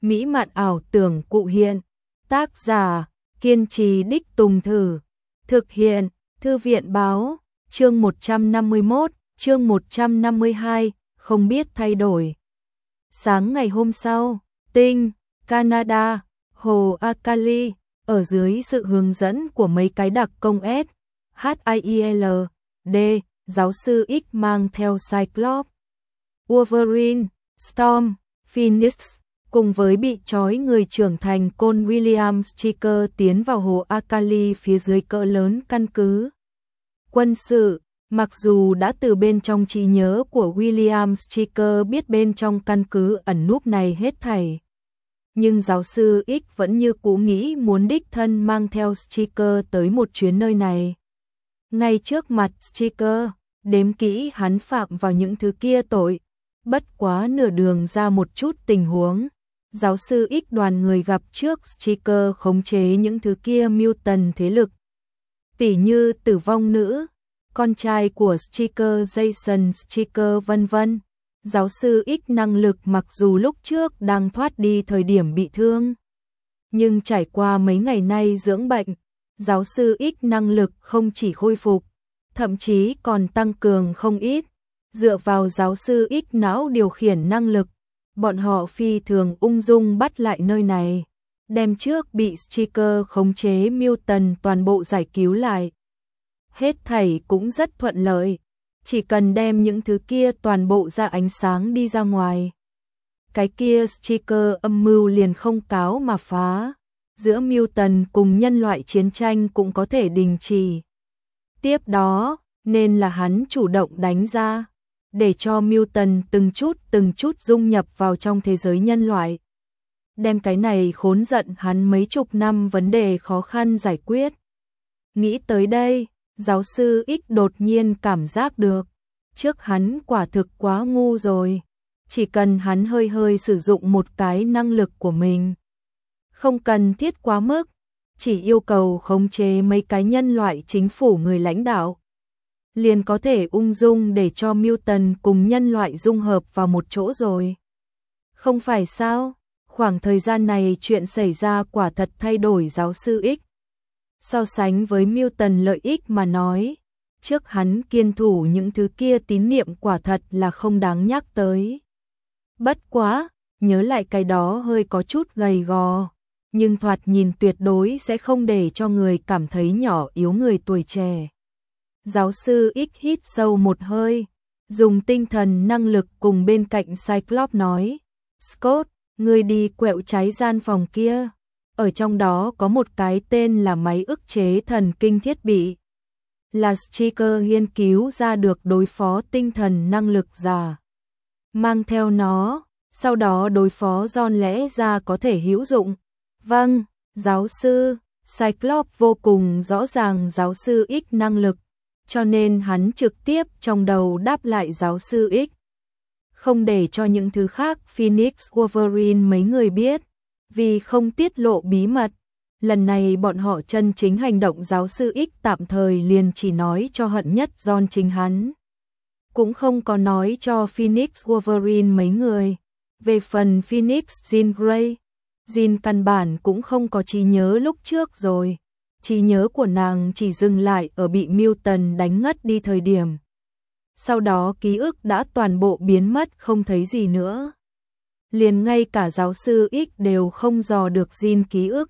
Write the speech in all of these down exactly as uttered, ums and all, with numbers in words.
mỹ mạn ảo tưởng cụ hiện. Tác giả, kiên trì đích tùng thử. Thực hiện, Thư viện báo, chương một trăm năm mươi mốt, chương một trăm năm mươi hai, không biết thay đổi. Sáng ngày hôm sau, Tinh, Canada, hồ Akali, ở dưới sự hướng dẫn của mấy cái đặc công S, H I I L D, giáo sư X mang theo Cyclops, Wolverine, Storm, Phoenix, cùng với bị trói người trưởng thành Cole William Stryker tiến vào hồ Akali phía dưới cỡ lớn căn cứ quân sự. Mặc dù đã từ bên trong trí nhớ của William Stryker biết bên trong căn cứ ẩn núp này hết thảy, nhưng giáo sư X vẫn như cũ nghĩ muốn đích thân mang theo Stryker tới một chuyến nơi này. Ngay trước mặt Stryker, đếm kỹ hắn phạm vào những thứ kia tội, bất quá nửa đường ra một chút tình huống. Giáo sư X đoàn người gặp trước Stryker khống chế những thứ kia mutant thế lực, tỉ như tử vong nữ, con trai của Stryker Jason Stryker vân vân. Giáo sư X năng lực mặc dù lúc trước đang thoát đi thời điểm bị thương, nhưng trải qua mấy ngày nay dưỡng bệnh, giáo sư X năng lực không chỉ khôi phục, thậm chí còn tăng cường không ít. Dựa vào giáo sư X não điều khiển năng lực, bọn họ phi thường ung dung bắt lại nơi này, đem trước bị Stryker khống chế mutant toàn bộ giải cứu lại. Hết thảy cũng rất thuận lợi, chỉ cần đem những thứ kia toàn bộ ra ánh sáng đi ra ngoài, cái kia Stryker âm mưu liền không cáo mà phá, giữa mutant cùng nhân loại chiến tranh cũng có thể đình chỉ. Tiếp đó, nên là hắn chủ động đánh ra, để cho mutant từng chút từng chút dung nhập vào trong thế giới nhân loại. Đem cái này khốn giận hắn mấy chục năm vấn đề khó khăn giải quyết. Nghĩ tới đây, giáo sư X đột nhiên cảm giác được, trước hắn quả thực quá ngu rồi. Chỉ cần hắn hơi hơi sử dụng một cái năng lực của mình, không cần thiết quá mức, chỉ yêu cầu khống chế mấy cái nhân loại chính phủ người lãnh đạo, liền có thể ung dung để cho mutant cùng nhân loại dung hợp vào một chỗ rồi. Không phải sao? Khoảng thời gian này chuyện xảy ra quả thật thay đổi giáo sư X. So sánh với mutant lợi ích mà nói, trước hắn kiên thủ những thứ kia tín niệm quả thật là không đáng nhắc tới. Bất quá, nhớ lại cái đó hơi có chút gầy gò, nhưng thoạt nhìn tuyệt đối sẽ không để cho người cảm thấy nhỏ yếu người tuổi trẻ. Giáo sư X hít sâu một hơi, dùng tinh thần năng lực cùng bên cạnh Cyclops nói, Scott, ngươi đi quẹo trái gian phòng kia, ở trong đó có một cái tên là máy ức chế thần kinh thiết bị, là Stryker nghiên cứu ra được đối phó tinh thần năng lực giả. Mang theo nó, sau đó đối phó John lẽ ra có thể hữu dụng. Vâng, giáo sư. Cyclops vô cùng rõ ràng giáo sư X năng lực, cho nên hắn trực tiếp trong đầu đáp lại giáo sư X. Không để cho những thứ khác Phoenix, Wolverine mấy người biết, vì không tiết lộ bí mật. Lần này bọn họ chân chính hành động, giáo sư X tạm thời liền chỉ nói cho hận nhất John chính hắn, cũng không có nói cho Phoenix, Wolverine mấy người. Về phần Phoenix Jean Grey, Jean căn bản cũng không có trí nhớ lúc trước rồi, trí nhớ của nàng chỉ dừng lại ở bị mutant đánh ngất đi thời điểm. Sau đó ký ức đã toàn bộ biến mất không thấy gì nữa. Liền ngay cả giáo sư X đều không dò được Jean ký ức.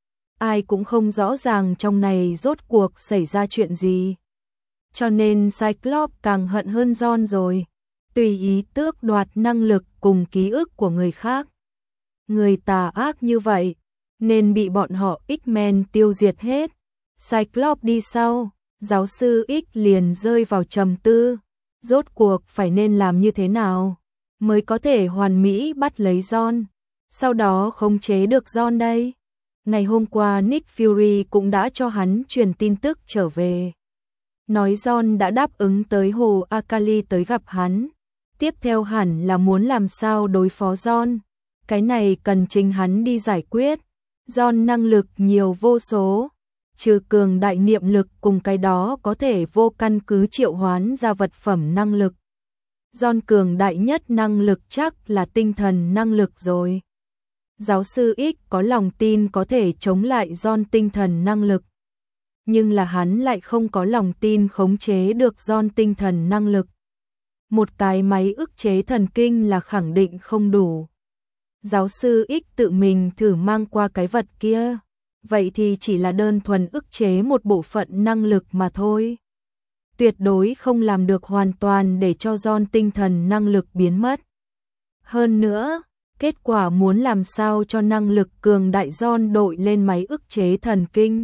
Ai cũng không rõ ràng trong này rốt cuộc xảy ra chuyện gì. Cho nên Cyclops càng hận hơn John rồi, tùy ý tước đoạt năng lực cùng ký ức của người khác. Người tà ác như vậy, nên bị bọn họ X-Men tiêu diệt hết. Cyclops đi sau, giáo sư X liền rơi vào trầm tư. Rốt cuộc phải nên làm như thế nào mới có thể hoàn mỹ bắt lấy John, sau đó khống chế được John đây. Ngày hôm qua Nick Fury cũng đã cho hắn truyền tin tức trở về, nói John đã đáp ứng tới hồ Akali tới gặp hắn. Tiếp theo hẳn là muốn làm sao đối phó John, cái này cần chính hắn đi giải quyết. John năng lực nhiều vô số, trừ cường đại niệm lực cùng cái đó có thể vô căn cứ triệu hoán ra vật phẩm năng lực. John cường đại nhất năng lực chắc là tinh thần năng lực rồi. Giáo sư X có lòng tin có thể chống lại John tinh thần năng lực. Nhưng là hắn lại không có lòng tin khống chế được John tinh thần năng lực. Một cái máy ức chế thần kinh là khẳng định không đủ. Giáo sư X tự mình thử mang qua cái vật kia. Vậy thì chỉ là đơn thuần ức chế một bộ phận năng lực mà thôi. Tuyệt đối không làm được hoàn toàn để cho John tinh thần năng lực biến mất. Hơn nữa, kết quả muốn làm sao cho năng lực cường đại John đội lên máy ức chế thần kinh.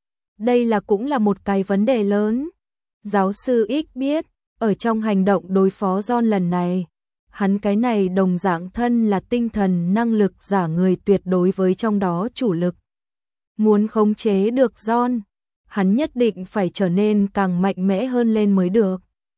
Đây là cũng là một cái vấn đề lớn. Giáo sư X biết, ở trong hành động đối phó John lần này, hắn cái này đồng dạng thân là tinh thần năng lực giả người tuyệt đối với trong đó chủ lực. Muốn khống chế được John, hắn nhất định phải trở nên càng mạnh mẽ hơn lên mới được.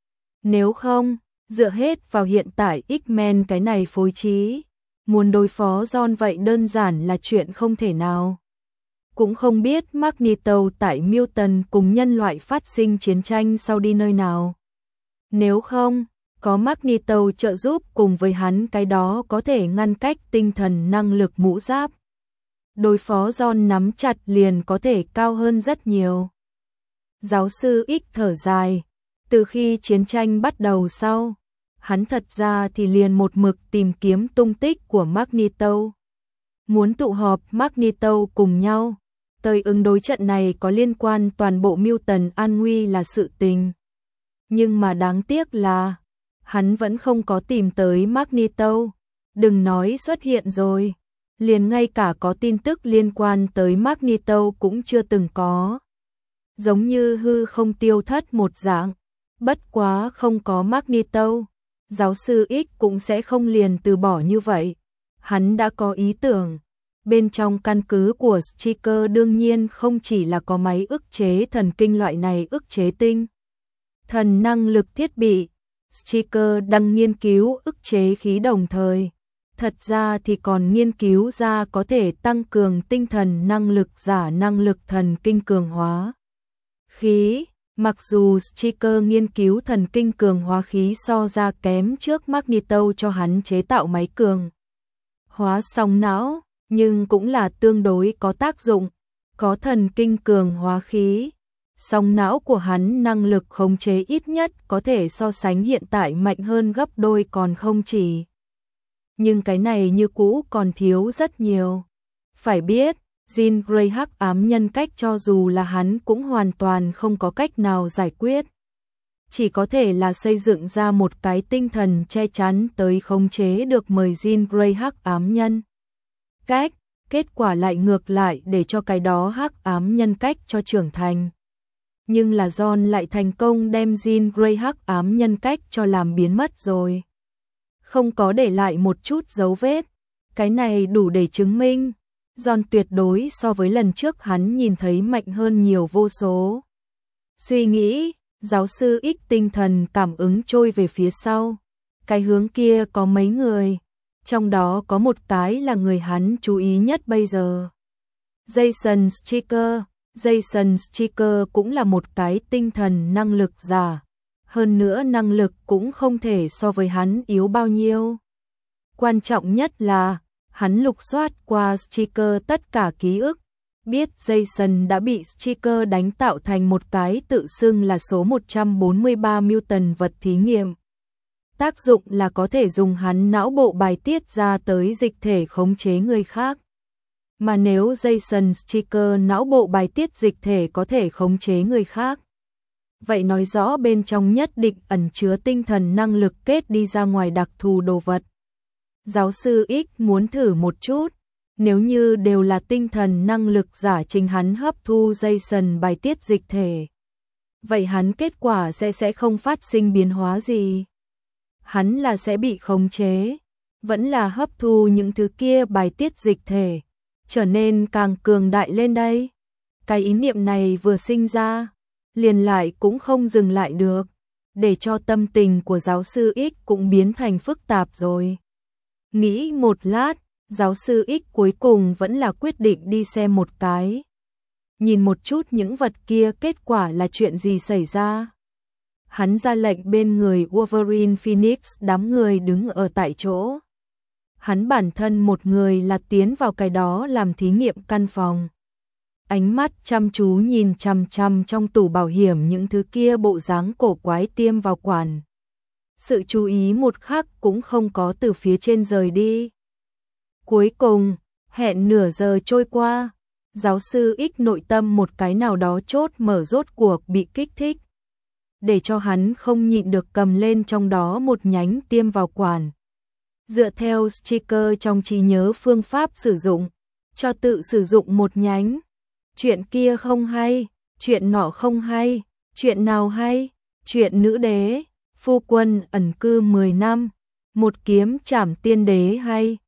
Nếu không, dựa hết vào hiện tại X-Men cái này phối trí, muốn đối phó John vậy đơn giản là chuyện không thể nào. Cũng không biết Magneto tại Mutant cùng nhân loại phát sinh chiến tranh sau đi nơi nào. Nếu không, có Magneto trợ giúp cùng với hắn cái đó có thể ngăn cách tinh thần năng lực mũ giáp. Đối phó John nắm chặt liền có thể cao hơn rất nhiều. Giáo sư X thở dài, từ khi chiến tranh bắt đầu sau, hắn thật ra thì liền một mực tìm kiếm tung tích của Magneto. Muốn tụ họp Magneto cùng nhau, tới ứng đối trận này có liên quan toàn bộ Mutant an nguy là sự tình. Nhưng mà đáng tiếc là, hắn vẫn không có tìm tới Magneto, đừng nói xuất hiện rồi. Liền ngay cả có tin tức liên quan tới Magneto cũng chưa từng có. Giống như hư không tiêu thất một dạng. Bất quá không có Magneto, giáo sư X cũng sẽ không liền từ bỏ như vậy. Hắn đã có ý tưởng. Bên trong căn cứ của Stryker đương nhiên không chỉ là có máy ức chế thần kinh loại này ức chế tinh thần năng lực thiết bị. Stryker đang nghiên cứu ức chế khí đồng thời. Thật ra thì còn nghiên cứu ra có thể tăng cường tinh thần năng lực giả năng lực thần kinh cường hóa khí. Mặc dù Stryker nghiên cứu thần kinh cường hóa khí so ra kém trước Magneto cho hắn chế tạo máy cường hóa sóng não, nhưng cũng là tương đối có tác dụng. Có thần kinh cường hóa khí, sóng não của hắn năng lực khống chế ít nhất có thể so sánh hiện tại mạnh hơn gấp đôi còn không chỉ. Nhưng cái này như cũ còn thiếu rất nhiều. Phải biết, Jean Grey hắc ám nhân cách cho dù là hắn cũng hoàn toàn không có cách nào giải quyết. Chỉ có thể là xây dựng ra một cái tinh thần che chắn tới khống chế được mời Jean Grey hắc ám nhân cách. Kết quả lại ngược lại để cho cái đó hắc ám nhân cách cho trưởng thành. Nhưng là John lại thành công đem Jean Grey hắc ám nhân cách cho làm biến mất rồi. Không có để lại một chút dấu vết. Cái này đủ để chứng minh John tuyệt đối so với lần trước hắn nhìn thấy mạnh hơn nhiều vô số. Suy nghĩ, giáo sư X tinh thần cảm ứng trôi về phía sau. Cái hướng kia có mấy người, trong đó có một cái là người hắn chú ý nhất bây giờ. Jason Stryker, Jason Stryker cũng là một cái tinh thần năng lực giả. Hơn nữa năng lực cũng không thể so với hắn yếu bao nhiêu. Quan trọng nhất là, hắn lục soát qua Stryker tất cả ký ức, biết Jason đã bị Stryker đánh tạo thành một cái tự xưng là số một trăm bốn mươi ba mutant vật thí nghiệm. Tác dụng là có thể dùng hắn não bộ bài tiết ra tới dịch thể khống chế người khác. Mà nếu Jason Stryker não bộ bài tiết dịch thể có thể khống chế người khác, vậy nói rõ bên trong nhất định ẩn chứa tinh thần năng lực kết đi ra ngoài đặc thù đồ vật. Giáo sư X muốn thử một chút, nếu như đều là tinh thần năng lực giả chính hắn hấp thu Jason bài tiết dịch thể, vậy hắn kết quả sẽ sẽ không phát sinh biến hóa gì. Hắn là sẽ bị khống chế, vẫn là hấp thu những thứ kia bài tiết dịch thể, trở nên càng cường đại lên đây. Cái ý niệm này vừa sinh ra, liền lại cũng không dừng lại được, để cho tâm tình của giáo sư X cũng biến thành phức tạp rồi. Nghĩ một lát, giáo sư X cuối cùng vẫn là quyết định đi xem một cái. Nhìn một chút những vật kia kết quả là chuyện gì xảy ra. Hắn ra lệnh bên người Wolverine Phoenix đám người đứng ở tại chỗ. hắn bản thân một người là tiến vào cái đó làm thí nghiệm căn phòng. Ánh mắt chăm chú nhìn chằm chằm trong tủ bảo hiểm những thứ kia bộ dáng cổ quái tiêm vào quản. Sự chú ý một khắc cũng không có từ phía trên rời đi. Cuối cùng, hẹn nửa giờ trôi qua, giáo sư X nội tâm một cái nào đó chốt mở rốt cuộc bị kích thích. Để cho hắn không nhịn được cầm lên trong đó một nhánh tiêm vào quản. Dựa theo sticker trong trí nhớ phương pháp sử dụng, cho tự sử dụng một nhánh. Chuyện kia không hay, chuyện nọ không hay, chuyện nào hay, chuyện nữ đế, phu quân ẩn cư mười năm, một kiếm trảm tiên đế hay,